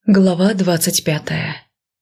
Глава 25.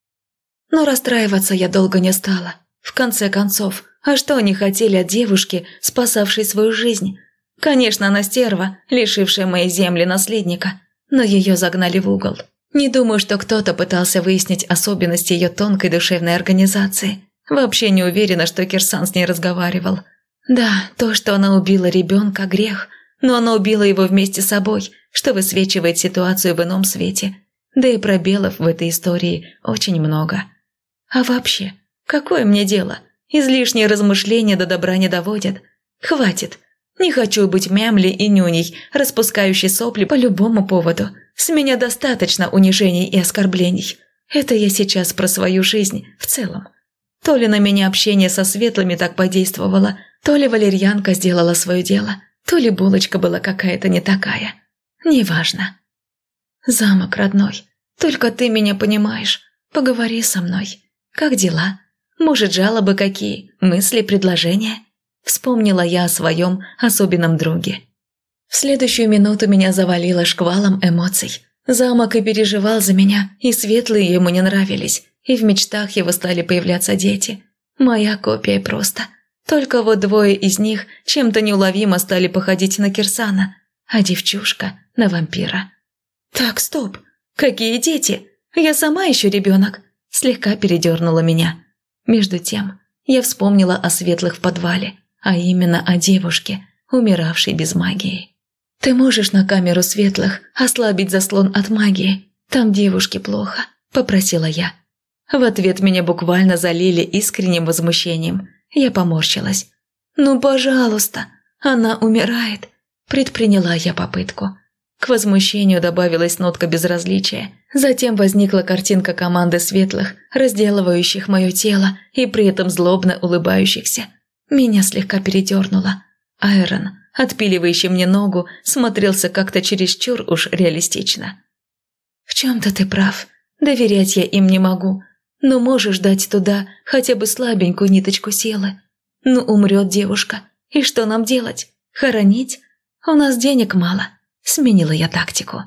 Но расстраиваться я долго не стала. В конце концов, а что они хотели от девушки, спасавшей свою жизнь? Конечно, она стерва, лишившая моей земли наследника, но ее загнали в угол. Не думаю, что кто-то пытался выяснить особенности ее тонкой душевной организации. Вообще не уверена, что Кирсан с ней разговаривал. Да, то, что она убила ребенка – грех, но она убила его вместе с собой, что высвечивает ситуацию в ином свете. Да и пробелов в этой истории очень много. А вообще, какое мне дело? Излишние размышления до добра не доводят. Хватит. Не хочу быть мямлей и нюней, распускающей сопли по любому поводу. С меня достаточно унижений и оскорблений. Это я сейчас про свою жизнь в целом. То ли на меня общение со светлыми так подействовало, то ли валерьянка сделала свое дело, то ли булочка была какая-то не такая. Неважно. «Замок, родной, только ты меня понимаешь. Поговори со мной. Как дела? Может, жалобы какие, мысли, предложения?» Вспомнила я о своем особенном друге. В следующую минуту меня завалило шквалом эмоций. Замок и переживал за меня, и светлые ему не нравились, и в мечтах его стали появляться дети. Моя копия просто. Только вот двое из них чем-то неуловимо стали походить на Кирсана, а девчушка – на вампира. «Так, стоп! Какие дети? Я сама еще ребенок!» Слегка передернула меня. Между тем, я вспомнила о светлых в подвале, а именно о девушке, умиравшей без магии. «Ты можешь на камеру светлых ослабить заслон от магии? Там девушке плохо», – попросила я. В ответ меня буквально залили искренним возмущением. Я поморщилась. «Ну, пожалуйста, она умирает», – предприняла я попытку. К возмущению добавилась нотка безразличия. Затем возникла картинка команды светлых, разделывающих мое тело и при этом злобно улыбающихся. Меня слегка передернуло. Айрон, отпиливающий мне ногу, смотрелся как-то чересчур уж реалистично. «В чем-то ты прав. Доверять я им не могу. Но можешь дать туда хотя бы слабенькую ниточку силы. Ну, умрет девушка. И что нам делать? Хоронить? У нас денег мало». Сменила я тактику.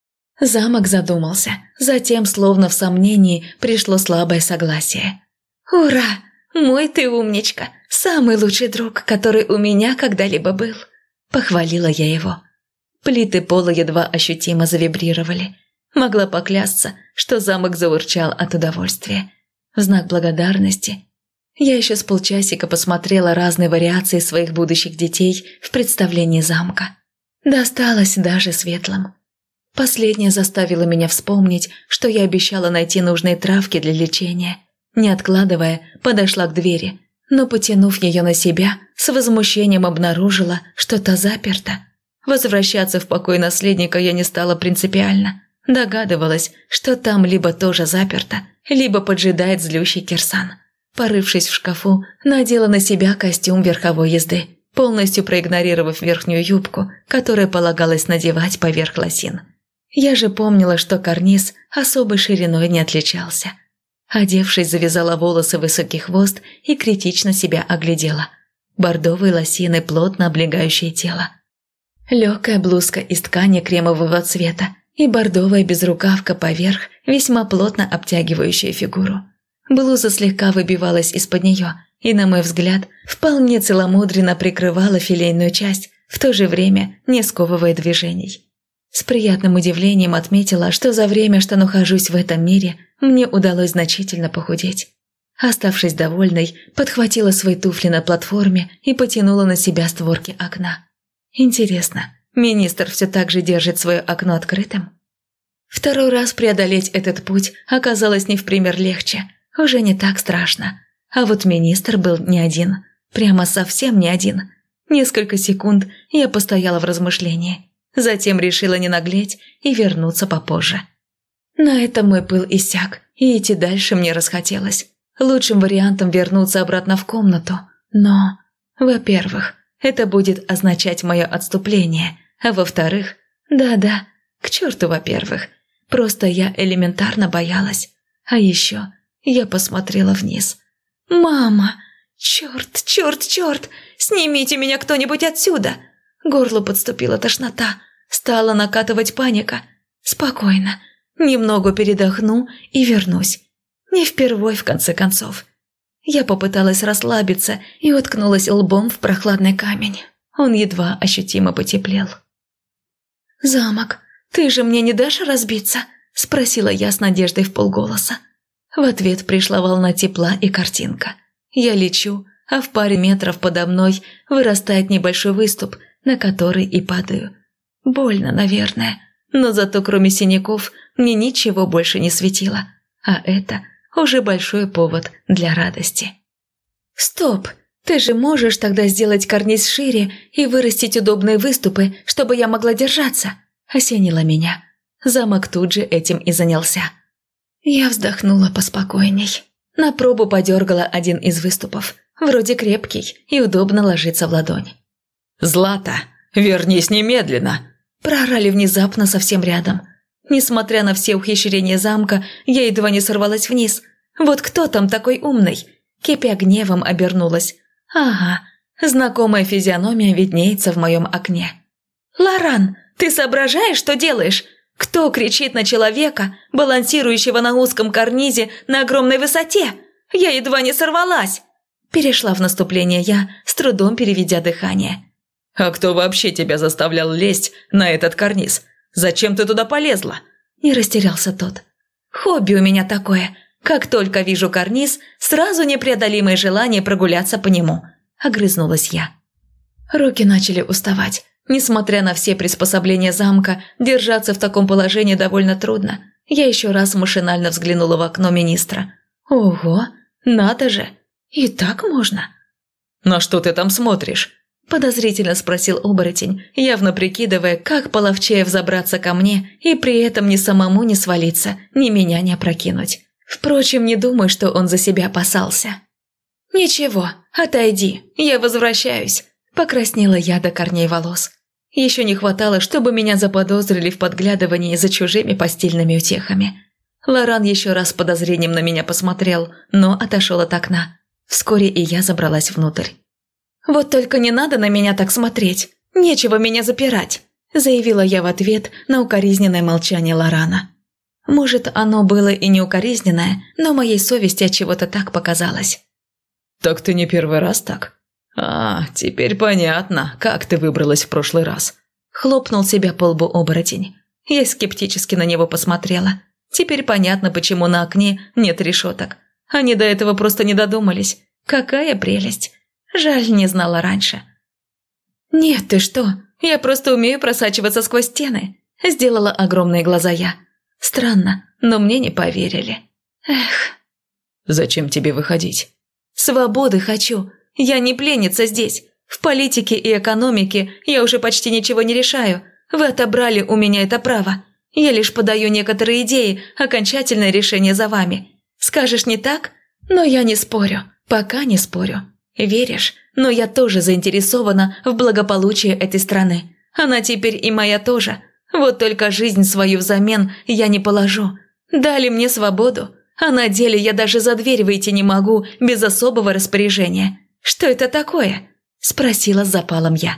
Замок задумался. Затем, словно в сомнении, пришло слабое согласие. «Ура! Мой ты умничка! Самый лучший друг, который у меня когда-либо был!» Похвалила я его. Плиты пола едва ощутимо завибрировали. Могла поклясться, что замок заурчал от удовольствия. В знак благодарности я еще с полчасика посмотрела разные вариации своих будущих детей в представлении замка. Досталось даже светлым. Последнее заставило меня вспомнить, что я обещала найти нужные травки для лечения. Не откладывая, подошла к двери, но, потянув ее на себя, с возмущением обнаружила, что та заперта. Возвращаться в покой наследника я не стала принципиально. Догадывалась, что там либо тоже заперто, либо поджидает злющий Кирсан. Порывшись в шкафу, надела на себя костюм верховой езды, полностью проигнорировав верхнюю юбку, которую полагалось надевать поверх лосин. Я же помнила, что карниз особой шириной не отличался. Одевшись, завязала волосы в высокий хвост и критично себя оглядела. Бордовые лосины, плотно облегающие тело. Легкая блузка из ткани кремового цвета и бордовая безрукавка поверх, весьма плотно обтягивающая фигуру. Блуза слегка выбивалась из-под нее и, на мой взгляд, вполне целомудренно прикрывала филейную часть, в то же время не сковывая движений. С приятным удивлением отметила, что за время, что нахожусь в этом мире, мне удалось значительно похудеть. Оставшись довольной, подхватила свои туфли на платформе и потянула на себя створки окна. Интересно, министр все так же держит свое окно открытым? Второй раз преодолеть этот путь оказалось не в пример легче, уже не так страшно. А вот министр был не один, прямо совсем не один. Несколько секунд я постояла в размышлении, затем решила не наглеть и вернуться попозже. На этом мой пыл иссяк, и идти дальше мне расхотелось. Лучшим вариантом вернуться обратно в комнату, но, во-первых, это будет означать мое отступление, а во-вторых, да-да, к черту во-первых, просто я элементарно боялась. А еще я посмотрела вниз. «Мама! Черт, черт, черт! Снимите меня кто-нибудь отсюда!» Горлу подступила тошнота. Стала накатывать паника. «Спокойно. Немного передохну и вернусь. Не впервой, в конце концов. Я попыталась расслабиться и уткнулась лбом в прохладный камень. Он едва ощутимо потеплел. «Замок, ты же мне не дашь разбиться?» – спросила я с надеждой вполголоса. В ответ пришла волна тепла и картинка. Я лечу, а в паре метров подо мной вырастает небольшой выступ, на который и падаю. Больно, наверное, но зато кроме синяков мне ничего больше не светило. А это уже большой повод для радости. «Стоп! Ты же можешь тогда сделать карниз шире и вырастить удобные выступы, чтобы я могла держаться!» – осенило меня. Замок тут же этим и занялся. Я вздохнула поспокойней. На пробу подергала один из выступов. Вроде крепкий и удобно ложится в ладонь. «Злата, вернись немедленно!» – проорали внезапно совсем рядом. Несмотря на все ухищрения замка, я едва не сорвалась вниз. Вот кто там такой умный? Кипя гневом обернулась. Ага, знакомая физиономия виднеется в моем окне. «Лоран, ты соображаешь, что делаешь? Кто кричит на человека, балансирующего на узком карнизе на огромной высоте? Я едва не сорвалась!» Перешла в наступление я, с трудом переведя дыхание. «А кто вообще тебя заставлял лезть на этот карниз? Зачем ты туда полезла?» Не растерялся тот. «Хобби у меня такое. Как только вижу карниз, сразу непреодолимое желание прогуляться по нему», – огрызнулась я. Руки начали уставать. Несмотря на все приспособления замка, держаться в таком положении довольно трудно. Я еще раз машинально взглянула в окно министра. «Ого, надо же! И так можно?» «На что ты там смотришь?» – подозрительно спросил оборотень, явно прикидывая, как половчее взобраться ко мне и при этом ни самому не свалиться, ни меня не опрокинуть. Впрочем, не думаю, что он за себя опасался. «Ничего, отойди, я возвращаюсь», – покраснела я до корней волос. Еще не хватало, чтобы меня заподозрили в подглядывании за чужими постельными утехами. Лоран еще раз с подозрением на меня посмотрел, но отошел от окна. Вскоре и я забралась внутрь. «Вот только не надо на меня так смотреть, нечего меня запирать», – заявила я в ответ на укоризненное молчание Лорана. Может, оно было и не укоризненное, но моей совести от чего-то так показалось. «Так ты не первый раз так? А, теперь понятно, как ты выбралась в прошлый раз». Хлопнул себя по лбу оборотень. Я скептически на него посмотрела. Теперь понятно, почему на окне нет решеток. Они до этого просто не додумались. Какая прелесть. Жаль, не знала раньше. «Нет, ты что? Я просто умею просачиваться сквозь стены», – сделала огромные глаза я. Странно, но мне не поверили. Эх. «Зачем тебе выходить?» «Свободы хочу. Я не пленница здесь. В политике и экономике я уже почти ничего не решаю. Вы отобрали у меня это право. Я лишь подаю некоторые идеи, окончательное решение за вами. Скажешь, не так? Но я не спорю. Пока не спорю. Веришь? Но я тоже заинтересована в благополучии этой страны. Она теперь и моя тоже. Вот только жизнь свою взамен я не положу. Дали мне свободу, а на деле я даже за дверь выйти не могу без особого распоряжения. Что это такое?» – спросила с запалом я.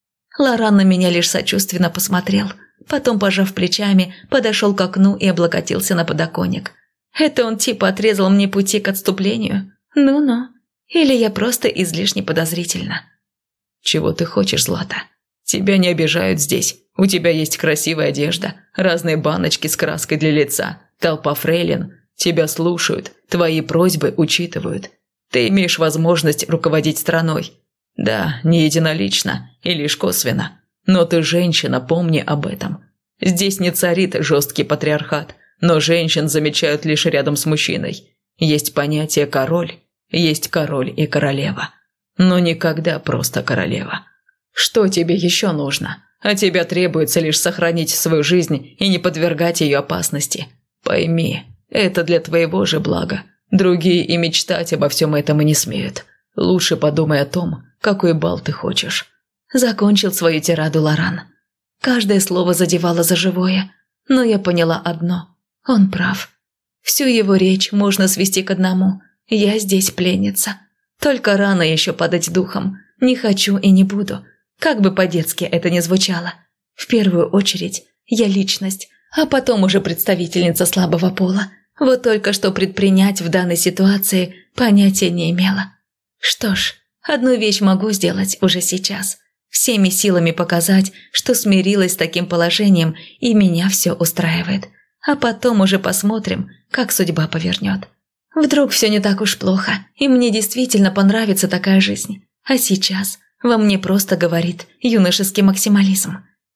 Лоран на меня лишь сочувственно посмотрел. Потом, пожав плечами, подошел к окну и облокотился на подоконник. Это он типа отрезал мне пути к отступлению? Ну-ну. Или я просто излишне подозрительна. «Чего ты хочешь, Злата? Тебя не обижают здесь. У тебя есть красивая одежда, разные баночки с краской для лица, толпа фрейлин. Тебя слушают, твои просьбы учитывают. Ты имеешь возможность руководить страной. Да, не единолично и лишь косвенно. Но ты женщина, помни об этом. Здесь не царит жесткий патриархат, но женщин замечают лишь рядом с мужчиной. Есть понятие «король», есть король и королева. Но никогда просто королева. Что тебе еще нужно? А тебе требуется лишь сохранить свою жизнь и не подвергать ее опасности. Пойми, это для твоего же блага. Другие и мечтать обо всем этом и не смеют. Лучше подумай о том, какой бал ты хочешь». Закончил свою тираду Лоран. Каждое слово задевало за живое, но я поняла одно – он прав. Всю его речь можно свести к одному – я здесь пленница. Только рано еще падать духом. Не хочу и не буду. Как бы по-детски это ни звучало. В первую очередь, я личность, а потом уже представительница слабого пола. Вот только что предпринять в данной ситуации понятия не имела. Что ж, одну вещь могу сделать уже сейчас. Всеми силами показать, что смирилась с таким положением и меня все устраивает. А потом уже посмотрим, как судьба повернет. Вдруг все не так уж плохо, и мне действительно понравится такая жизнь. А сейчас во мне просто говорит юношеский максимализм.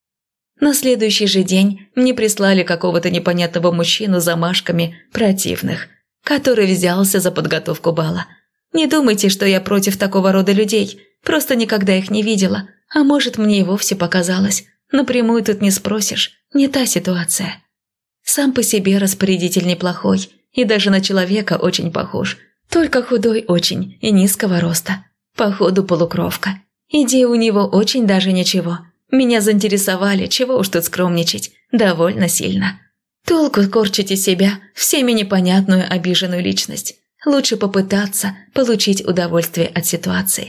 На следующий же день мне прислали какого-то непонятного мужчину с замашками противных, который взялся за подготовку бала. Не думайте, что я против такого рода людей, просто никогда их не видела, а может, мне и вовсе показалось. Напрямую тут не спросишь, не та ситуация. Сам по себе распорядитель неплохой, и даже на человека очень похож, только худой очень и низкого роста. Походу полукровка. Идея у него очень даже ничего. Меня заинтересовали, чего уж тут скромничать, довольно сильно. Толку корчить из себя всеми непонятную обиженную личность. Лучше попытаться получить удовольствие от ситуации.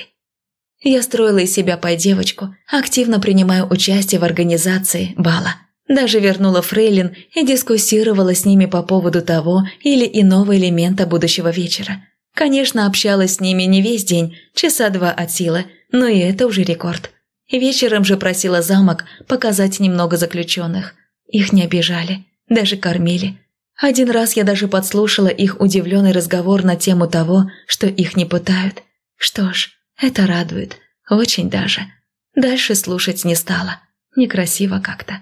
Я строила из себя пай-девочку, активно принимаю участие в организации бала. Даже вернула фрейлин и дискуссировала с ними по поводу того или иного элемента будущего вечера. Конечно, общалась с ними не весь день, часа 2 от силы, но и это уже рекорд. Вечером же просила замок показать немного заключенных. Их не обижали, даже кормили. Один раз я даже подслушала их удивленный разговор на тему того, что их не пытают. Что ж, это радует, очень даже. Дальше слушать не стала, некрасиво как-то.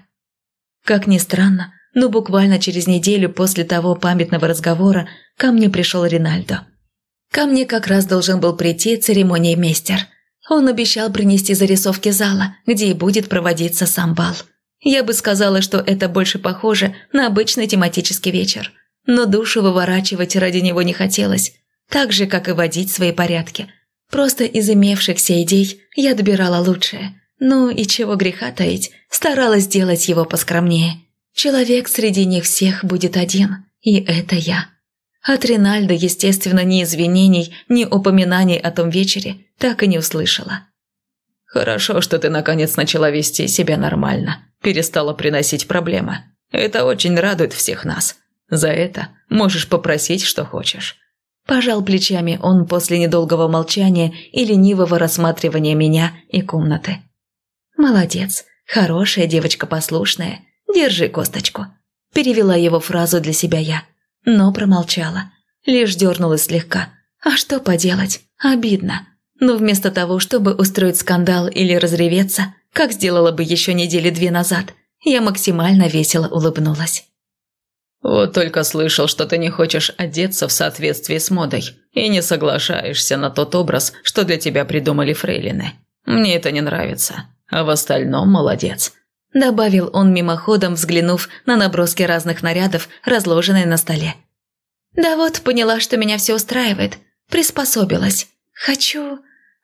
Как ни странно, но буквально через неделю после того памятного разговора ко мне пришел Ринальдо. Ко мне как раз должен был прийти церемониймейстер. Он обещал принести зарисовки зала, где и будет проводиться сам бал. Я бы сказала, что это больше похоже на обычный тематический вечер. Но душу выворачивать ради него не хотелось, так же, как и водить свои порядки. Просто из имевшихся идей я добирала лучшее. Ну и чего греха таить, старалась сделать его поскромнее. Человек среди них всех будет один, и это я. От Ринальдо, естественно, ни извинений, ни упоминаний о том вечере так и не услышала. «Хорошо, что ты наконец начала вести себя нормально, перестала приносить проблемы. Это очень радует всех нас. За это можешь попросить, что хочешь». Пожал плечами он после недолгого молчания и ленивого рассматривания меня и комнаты. «Молодец, хорошая девочка послушная. Держи косточку». Перевела его фразу для себя я, но промолчала. Лишь дернулась слегка. А что поделать? Обидно. Но вместо того, чтобы устроить скандал или разреветься, как сделала бы еще недели 2 назад, я максимально весело улыбнулась. «Вот только слышал, что ты не хочешь одеться в соответствии с модой и не соглашаешься на тот образ, что для тебя придумали фрейлины. Мне это не нравится, а в остальном молодец», – добавил он мимоходом, взглянув на наброски разных нарядов, разложенные на столе. «Да вот, поняла, что меня все устраивает. Приспособилась. Хочу...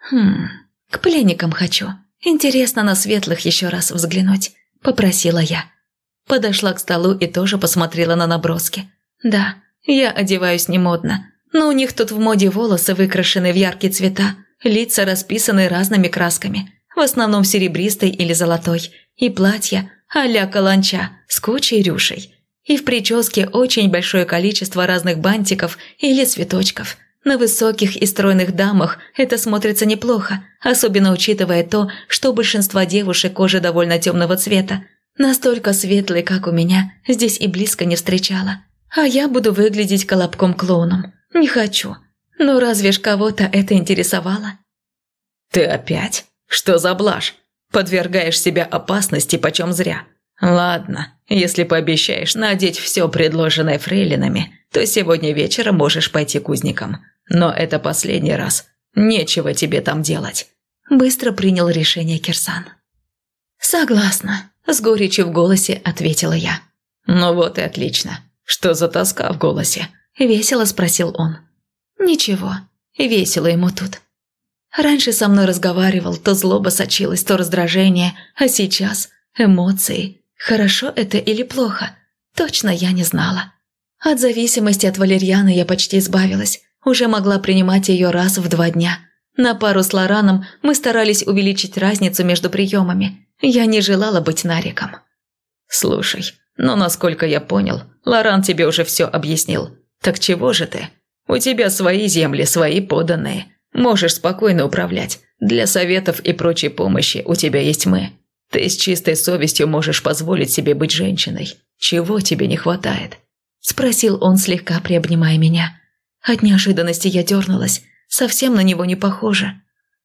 к пленникам хочу. Интересно на светлых еще раз взглянуть», – попросила я. Подошла к столу и тоже посмотрела на наброски. Да, я одеваюсь не модно, но у них тут в моде волосы выкрашены в яркие цвета, лица расписаны разными красками, в основном серебристой или золотой, и платья а-ля каланча с кучей рюшей. И в прическе очень большое количество разных бантиков или цветочков. На высоких и стройных дамах это смотрится неплохо, особенно учитывая то, что у большинства девушек кожа довольно темного цвета. Настолько светлой, как у меня, здесь и близко не встречала. А я буду выглядеть колобком-клоуном. Не хочу. Но разве ж кого-то это интересовало? «Ты опять? Что за блажь? Подвергаешь себя опасности почем зря. Ладно, если пообещаешь надеть все предложенное фрейлинами, то сегодня вечером можешь пойти к узникам. Но это последний раз. Нечего тебе там делать». Быстро принял решение Кирсан. «Согласна», – с горечью в голосе ответила я. «Ну вот и отлично. Что за тоска в голосе?» – весело спросил он. «Ничего, весело ему тут. Раньше со мной разговаривал, то злоба сочилась, то раздражение, а сейчас эмоции. Хорошо это или плохо? Точно я не знала. От зависимости от валерьяны я почти избавилась, уже могла принимать ее раз в 2 дня. На пару с Лораном мы старались увеличить разницу между приемами. Я не желала быть нариком». «Слушай, Но, насколько я понял, Лоран тебе уже все объяснил. Так чего же ты? У тебя свои земли, свои подданные. Можешь спокойно управлять. Для советов и прочей помощи у тебя есть мы. Ты с чистой совестью можешь позволить себе быть женщиной. Чего тебе не хватает?» Спросил он, слегка приобнимая меня. От неожиданности я дернулась. Совсем на него не похоже.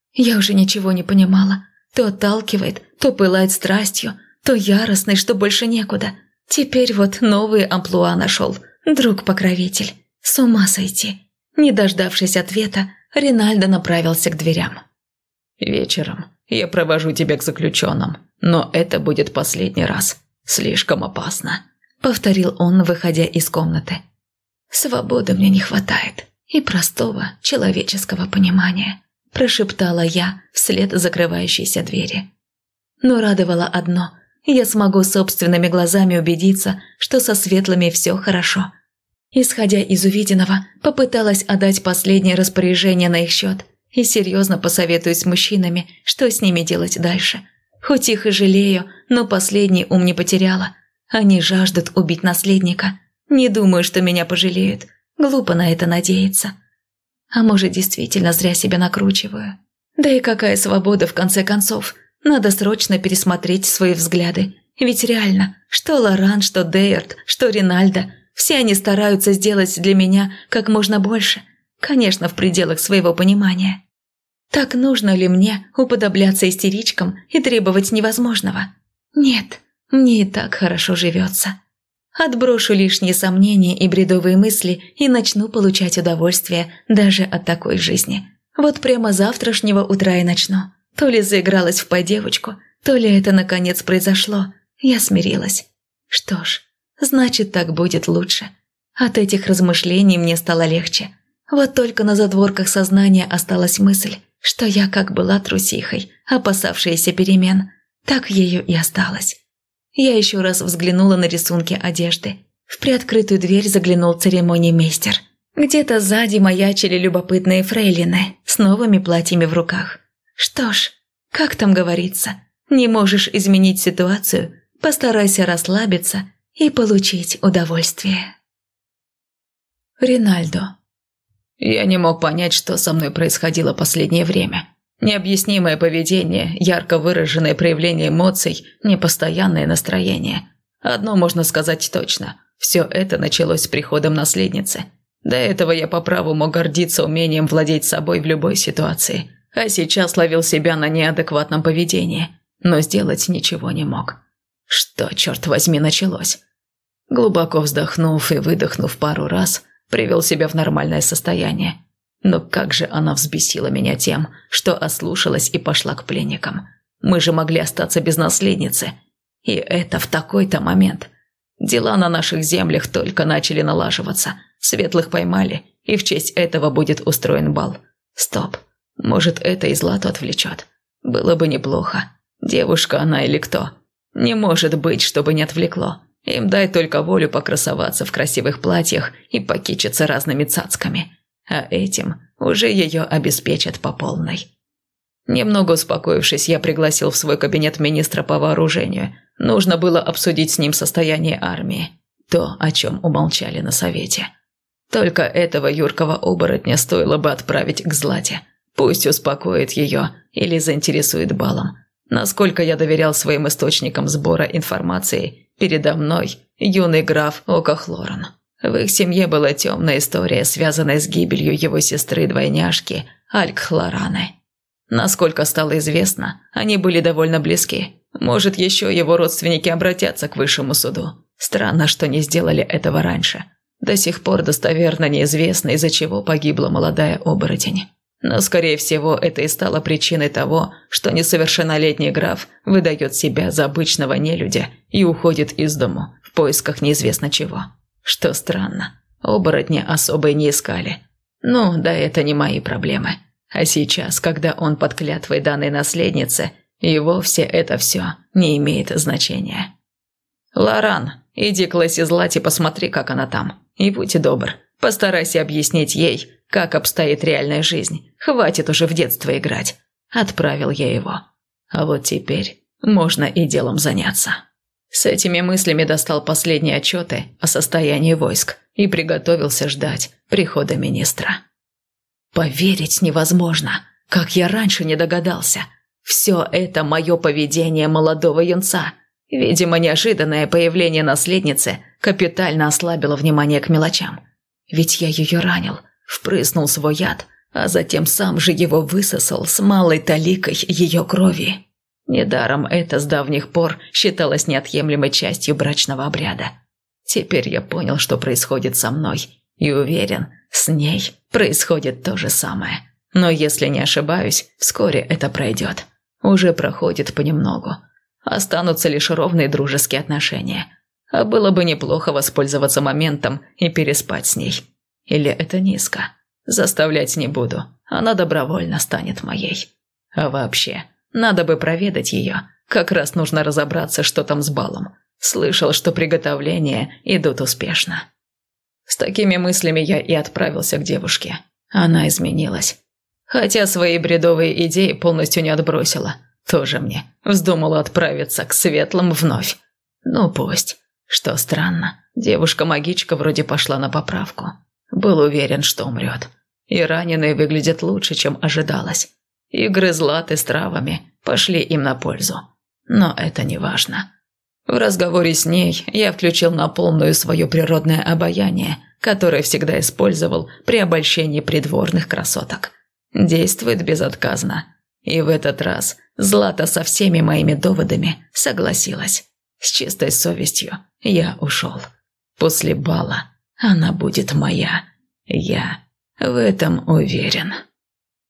Я уже ничего не понимала. То отталкивает, то пылает страстью, то яростный, что больше некуда. Теперь вот новые амплуа нашел. Друг-покровитель. С ума сойти. Не дождавшись ответа, Ринальдо направился к дверям. «Вечером я провожу тебя к заключенным, но это будет последний раз. Слишком опасно», – повторил он, выходя из комнаты. «Свободы мне не хватает и простого человеческого понимания», – прошептала я вслед закрывающейся двери. Но радовало одно – я смогу собственными глазами убедиться, что со светлыми все хорошо. Исходя из увиденного, попыталась отдать последнее распоряжение на их счет и серьезно посоветуюсь с мужчинами, что с ними делать дальше. Хоть их и жалею, но последний ум не потеряла. Они жаждут убить наследника. Не думаю, что меня пожалеют. Глупо на это надеяться. А может, действительно зря себя накручиваю. Да и какая свобода в конце концов. Надо срочно пересмотреть свои взгляды. Ведь реально, что Лоран, что Дейард, что Ринальдо, все они стараются сделать для меня как можно больше. Конечно, в пределах своего понимания. Так нужно ли мне уподобляться истеричкам и требовать невозможного? Нет, мне и так хорошо живется. Отброшу лишние сомнения и бредовые мысли и начну получать удовольствие даже от такой жизни. Вот прямо завтрашнего утра и начну. То ли заигралась в пой-девочку, то ли это наконец произошло. Я смирилась. Что ж, значит, так будет лучше. От этих размышлений мне стало легче. Вот только на задворках сознания осталась мысль, что я как была трусихой, опасавшаяся перемен, так ею и осталась. Я еще раз взглянула на рисунки одежды. В приоткрытую дверь заглянул церемониймейстер. Где-то сзади маячили любопытные фрейлины с новыми платьями в руках. Что ж, как там говорится, не можешь изменить ситуацию, постарайся расслабиться и получить удовольствие. Ринальдо. Я не мог понять, что со мной происходило последнее время. Необъяснимое поведение, ярко выраженное проявление эмоций, непостоянное настроение. Одно можно сказать точно. Все это началось с приходом наследницы. До этого я по праву мог гордиться умением владеть собой в любой ситуации. А сейчас ловил себя на неадекватном поведении. Но сделать ничего не мог. Что, черт возьми, началось? Глубоко вздохнув и выдохнув пару раз, привел себя в нормальное состояние. Но как же она взбесила меня тем, что ослушалась и пошла к пленникам. Мы же могли остаться без наследницы. И это в такой-то момент. Дела на наших землях только начали налаживаться. Светлых поймали, и в честь этого будет устроен бал. Стоп. Может, это и Злату отвлечет. Было бы неплохо. Девушка она или кто? Не может быть, чтобы не отвлекло. Им дай только волю покрасоваться в красивых платьях и покичиться разными цацками. А этим уже ее обеспечат по полной. Немного успокоившись, я пригласил в свой кабинет министра по вооружению. Нужно было обсудить с ним состояние армии. То, о чем умолчали на совете. Только этого юркого оборотня стоило бы отправить к Злате. Пусть успокоит ее или заинтересует балом. Насколько я доверял своим источникам сбора информации, передо мной юный граф Окахлоран. В их семье была темная история, связанная с гибелью его сестры-двойняшки Алькхлораны. Насколько стало известно, они были довольно близки. Может, еще его родственники обратятся к высшему суду. Странно, что не сделали этого раньше. До сих пор достоверно неизвестно, из-за чего погибла молодая оборотень. Но, скорее всего, это и стало причиной того, что несовершеннолетний граф выдает себя за обычного нелюдя и уходит из дому в поисках неизвестно чего. Что странно, оборотня особо и не искали. Ну, да это не мои проблемы. А сейчас, когда он под клятвой данной наследницы, и вовсе это все не имеет значения. «Лоран, иди к Лесси Злате, посмотри, как она там. И будь добр, постарайся объяснить ей, как обстоит реальная жизнь. Хватит уже в детство играть». Отправил я его. А вот теперь можно и делом заняться. С этими мыслями достал последние отчеты о состоянии войск и приготовился ждать прихода министра. Поверить невозможно, как я раньше не догадался. Все это мое поведение молодого юнца. Видимо, неожиданное появление наследницы капитально ослабило внимание к мелочам. Ведь я ее ранил, впрыснул свой яд, а затем сам же его высосал с малой таликой ее крови. Недаром это с давних пор считалось неотъемлемой частью брачного обряда. Теперь я понял, что происходит со мной, и уверен, с ней происходит то же самое. Но если не ошибаюсь, вскоре это пройдет. Уже проходит понемногу. Останутся лишь ровные дружеские отношения. А было бы неплохо воспользоваться моментом и переспать с ней. Или это низко? Заставлять не буду, она добровольно станет моей. А вообще, надо бы проведать ее. Как раз нужно разобраться, что там с балом. Слышал, что приготовления идут успешно. С такими мыслями я и отправился к девушке. Она изменилась. Хотя свои бредовые идеи полностью не отбросила. Тоже мне вздумала отправиться к светлым вновь. Ну пусть. Что странно, девушка-магичка вроде пошла на поправку. Был уверен, что умрет. И раненые выглядят лучше, чем ожидалось. Игры златы с травами пошли им на пользу. Но это не важно. В разговоре с ней я включил на полную свое природное обаяние, которое всегда использовал при обольщении придворных красоток. Действует безотказно. И в этот раз Злата со всеми моими доводами согласилась. С чистой совестью я ушел. После бала она будет моя. Я в этом уверен.